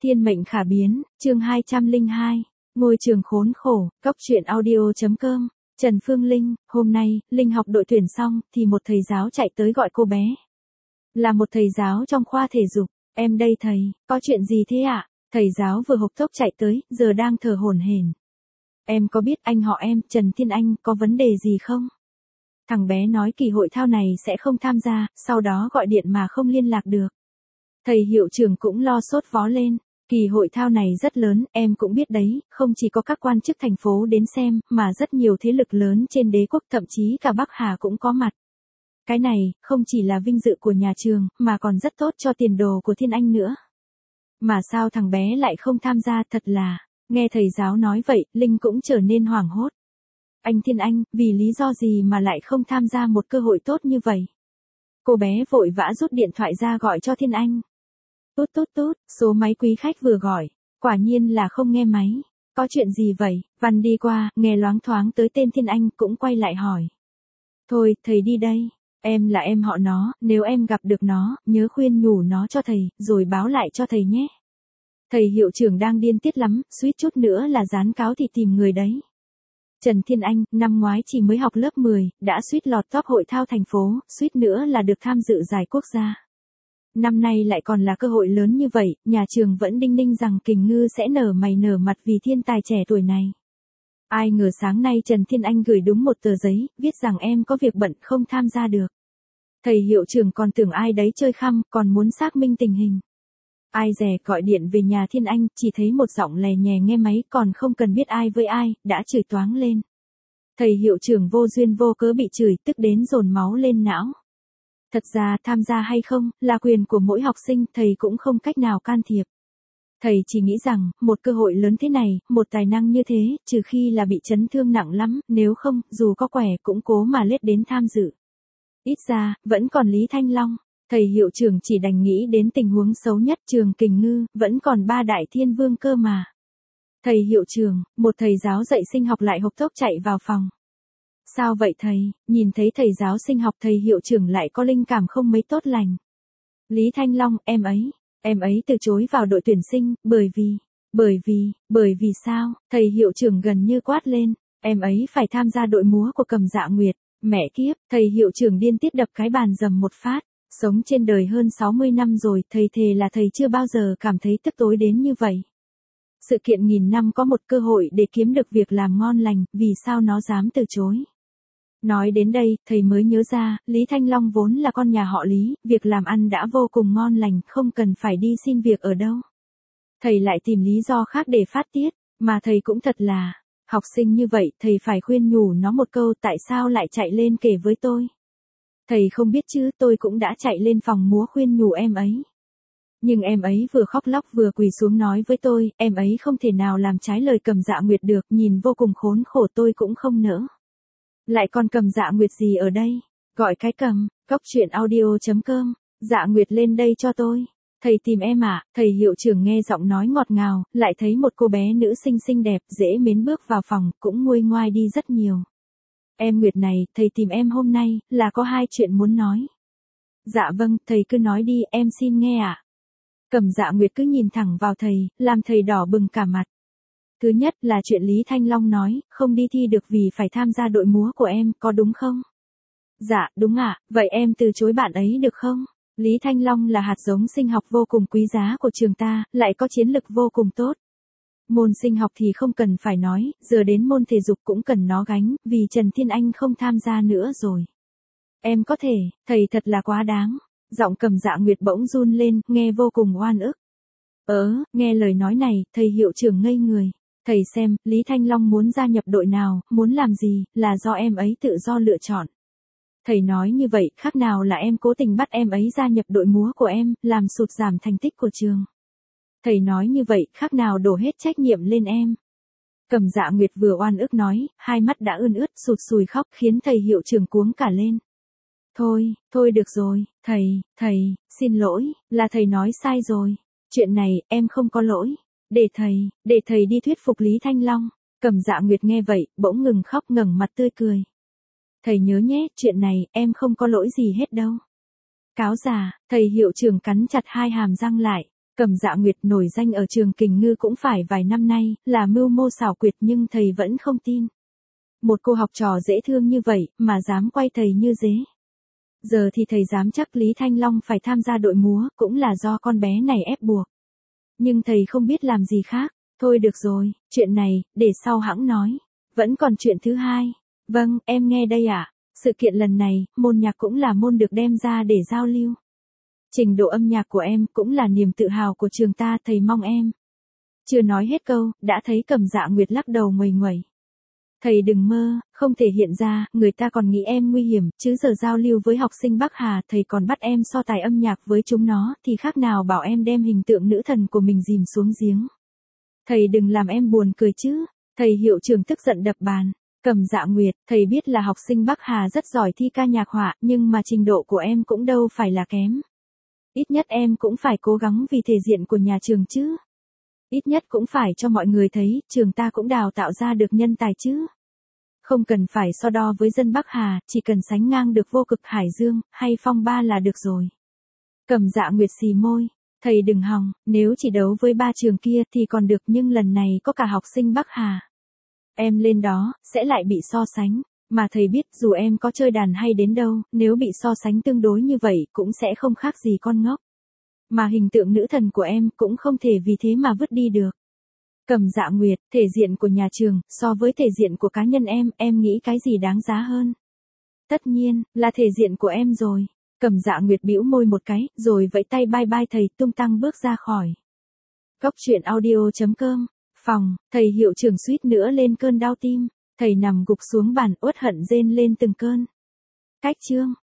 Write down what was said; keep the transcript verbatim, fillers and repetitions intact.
Thiên mệnh khả biến, chương hai trăm lẻ hai, ngôi trường khốn khổ, cốc truyện audio.com, Trần Phương Linh, hôm nay, Linh học đội tuyển xong, thì một thầy giáo chạy tới gọi cô bé. Là một thầy giáo trong khoa thể dục, em đây thầy, có chuyện gì thế ạ? Thầy giáo vừa hộc tốc chạy tới, giờ đang thở hổn hển. Em có biết anh họ em, Trần Thiên Anh, có vấn đề gì không? Thằng bé nói kỳ hội thao này sẽ không tham gia, sau đó gọi điện mà không liên lạc được. Thầy hiệu trưởng cũng lo sốt vó lên, kỳ hội thao này rất lớn, em cũng biết đấy, không chỉ có các quan chức thành phố đến xem, mà rất nhiều thế lực lớn trên đế quốc, thậm chí cả Bắc Hà cũng có mặt. Cái này, không chỉ là vinh dự của nhà trường, mà còn rất tốt cho tiền đồ của Thiên Anh nữa. Mà sao thằng bé lại không tham gia, thật là, nghe thầy giáo nói vậy, Linh cũng trở nên hoảng hốt. Anh Thiên Anh, vì lý do gì mà lại không tham gia một cơ hội tốt như vậy? Cô bé vội vã rút điện thoại ra gọi cho Thiên Anh. Tút tút tút, số máy quý khách vừa gọi, quả nhiên là không nghe máy. Có chuyện gì vậy? Văn đi qua, nghe loáng thoáng tới tên Thiên Anh cũng quay lại hỏi. Thôi, thầy đi đây, em là em họ nó, nếu em gặp được nó, nhớ khuyên nhủ nó cho thầy, rồi báo lại cho thầy nhé. Thầy hiệu trưởng đang điên tiết lắm, suýt chút nữa là dán cáo thì tìm người đấy. Trần Thiên Anh, năm ngoái chỉ mới học lớp mười, đã suýt lọt top hội thao thành phố, suýt nữa là được tham dự giải quốc gia. Năm nay lại còn là cơ hội lớn như vậy, nhà trường vẫn đinh ninh rằng Kình Ngư sẽ nở mày nở mặt vì thiên tài trẻ tuổi này. Ai ngờ sáng nay Trần Thiên Anh gửi đúng một tờ giấy, viết rằng em có việc bận không tham gia được. Thầy hiệu trưởng còn tưởng ai đấy chơi khăm, còn muốn xác minh tình hình. Ai dè gọi điện về nhà Thiên Anh, chỉ thấy một giọng lè nhè nghe máy, còn không cần biết ai với ai, đã chửi toáng lên. Thầy hiệu trưởng vô duyên vô cớ bị chửi, tức đến dồn máu lên não. Thật ra tham gia hay không, là quyền của mỗi học sinh, thầy cũng không cách nào can thiệp. Thầy chỉ nghĩ rằng, một cơ hội lớn thế này, một tài năng như thế, trừ khi là bị chấn thương nặng lắm, nếu không, dù có khỏe cũng cố mà lết đến tham dự. Ít ra, vẫn còn Lý Thanh Long. Thầy hiệu trưởng chỉ đành nghĩ đến tình huống xấu nhất, trường Kình Ngư, vẫn còn ba đại thiên vương cơ mà. Thầy hiệu trưởng, một thầy giáo dạy sinh học lại hộc tốc chạy vào phòng. Sao vậy thầy? Nhìn thấy thầy giáo sinh học, thầy hiệu trưởng lại có linh cảm không mấy tốt lành. Lý Thanh Long, em ấy, em ấy từ chối vào đội tuyển sinh, bởi vì, bởi vì, bởi vì sao? Thầy hiệu trưởng gần như quát lên, em ấy phải tham gia đội múa của Cầm Dạ Nguyệt. Mẹ kiếp, thầy hiệu trưởng điên tiết đập cái bàn dầm một phát. Sống trên đời hơn sáu mươi năm rồi, thầy thề là thầy chưa bao giờ cảm thấy tức tối đến như vậy. Sự kiện nghìn năm có một cơ hội để kiếm được việc làm ngon lành, vì sao nó dám từ chối? Nói đến đây, thầy mới nhớ ra, Lý Thanh Long vốn là con nhà họ Lý, việc làm ăn đã vô cùng ngon lành, không cần phải đi xin việc ở đâu. Thầy lại tìm lý do khác để phát tiết, mà thầy cũng thật là, học sinh như vậy, thầy phải khuyên nhủ nó một câu, tại sao lại chạy lên kể với tôi? Thầy không biết chứ, tôi cũng đã chạy lên phòng múa khuyên nhủ em ấy. Nhưng em ấy vừa khóc lóc vừa quỳ xuống nói với tôi, em ấy không thể nào làm trái lời Cầm Dạ Nguyệt được, nhìn vô cùng khốn khổ, tôi cũng không nỡ. Lại còn Cầm Dạ Nguyệt gì ở đây? Gọi cái cầm, cốc truyện audio.com, Dạ Nguyệt lên đây cho tôi. Thầy tìm em à? Thầy hiệu trưởng nghe giọng nói ngọt ngào, lại thấy một cô bé nữ xinh xinh đẹp, dễ mến bước vào phòng, cũng nguôi ngoai đi rất nhiều. Em Nguyệt này, thầy tìm em hôm nay, là có hai chuyện muốn nói. Dạ vâng, thầy cứ nói đi, em xin nghe ạ. À? Cầm Dạ Nguyệt cứ nhìn thẳng vào thầy, làm thầy đỏ bừng cả mặt. Thứ nhất là chuyện Lý Thanh Long nói, không đi thi được vì phải tham gia đội múa của em, có đúng không? Dạ, đúng ạ, à, vậy em từ chối bạn ấy được không? Lý Thanh Long là hạt giống sinh học vô cùng quý giá của trường ta, lại có chiến lực vô cùng tốt. Môn sinh học thì không cần phải nói, giờ đến môn thể dục cũng cần nó gánh, vì Trần Thiên Anh không tham gia nữa rồi. Em có thể, thầy thật là quá đáng. Giọng Cầm Dạ Nguyệt bỗng run lên, nghe vô cùng oan ức. Ớ, nghe lời nói này, thầy hiệu trưởng ngây người. Thầy xem, Lý Thanh Long muốn gia nhập đội nào, muốn làm gì, là do em ấy tự do lựa chọn. Thầy nói như vậy, khác nào là em cố tình bắt em ấy gia nhập đội múa của em, làm sụt giảm thành tích của trường. Thầy nói như vậy, khác nào đổ hết trách nhiệm lên em. Cầm Dạ Nguyệt vừa oan ức nói, hai mắt đã ươn ướt, sụt sùi khóc, khiến thầy hiệu trưởng cuống cả lên. Thôi, thôi được rồi, thầy, thầy, xin lỗi, là thầy nói sai rồi. Chuyện này, em không có lỗi. Để thầy, để thầy đi thuyết phục Lý Thanh Long. Cầm Dạ Nguyệt nghe vậy, bỗng ngừng khóc, ngẩng mặt tươi cười. Thầy nhớ nhé, chuyện này, em không có lỗi gì hết đâu. Cáo già, thầy hiệu trưởng cắn chặt hai hàm răng lại. Cẩm Dạ Nguyệt nổi danh ở trường Kình Ngư cũng phải vài năm nay, là mưu mô xảo quyệt nhưng thầy vẫn không tin. Một cô học trò dễ thương như vậy, mà dám quay thầy như dế. Giờ thì thầy dám chắc Lý Thanh Long phải tham gia đội múa, cũng là do con bé này ép buộc. Nhưng thầy không biết làm gì khác. Thôi được rồi, chuyện này, để sau hẵng nói. Vẫn còn chuyện thứ hai. Vâng, em nghe đây ạ. Sự kiện lần này, môn nhạc cũng là môn được đem ra để giao lưu. Trình độ âm nhạc của em cũng là niềm tự hào của trường ta, thầy mong em. Chưa nói hết câu, đã thấy Cẩm Dạ Nguyệt lắc đầu nguầy nguẩy. Thầy đừng mơ, không thể hiện ra, người ta còn nghĩ em nguy hiểm, chứ giờ giao lưu với học sinh Bắc Hà, thầy còn bắt em so tài âm nhạc với chúng nó, thì khác nào bảo em đem hình tượng nữ thần của mình dìm xuống giếng. Thầy đừng làm em buồn cười chứ. Thầy hiệu trưởng tức giận đập bàn. Cẩm Dạ Nguyệt, thầy biết là học sinh Bắc Hà rất giỏi thi ca nhạc họa, nhưng mà trình độ của em cũng đâu phải là kém. Ít nhất em cũng phải cố gắng vì thể diện của nhà trường chứ. Ít nhất cũng phải cho mọi người thấy, trường ta cũng đào tạo ra được nhân tài chứ. Không cần phải so đo với dân Bắc Hà, chỉ cần sánh ngang được Vô Cực Hải Dương, hay Phong Ba là được rồi. Cẩm Dạ Nguyệt xì môi. Thầy đừng hòng, nếu chỉ đấu với ba trường kia thì còn được, nhưng lần này có cả học sinh Bắc Hà. Em lên đó, sẽ lại bị so sánh. Mà thầy biết dù em có chơi đàn hay đến đâu, nếu bị so sánh tương đối như vậy cũng sẽ không khác gì con ngốc. Mà hình tượng nữ thần của em cũng không thể vì thế mà vứt đi được. Cẩm Dạ Nguyệt, thể diện của nhà trường, so với thể diện của cá nhân em, em nghĩ cái gì đáng giá hơn? Tất nhiên, là thể diện của em rồi. Cẩm Dạ Nguyệt bĩu môi một cái, rồi vẫy tay bye bye thầy, tung tăng bước ra khỏi. Cốc truyện audio chấm com. Phòng, thầy hiệu trưởng suýt nữa lên cơn đau tim. Thầy nằm gục xuống bàn, uất hận rên lên từng cơn. Cách chương.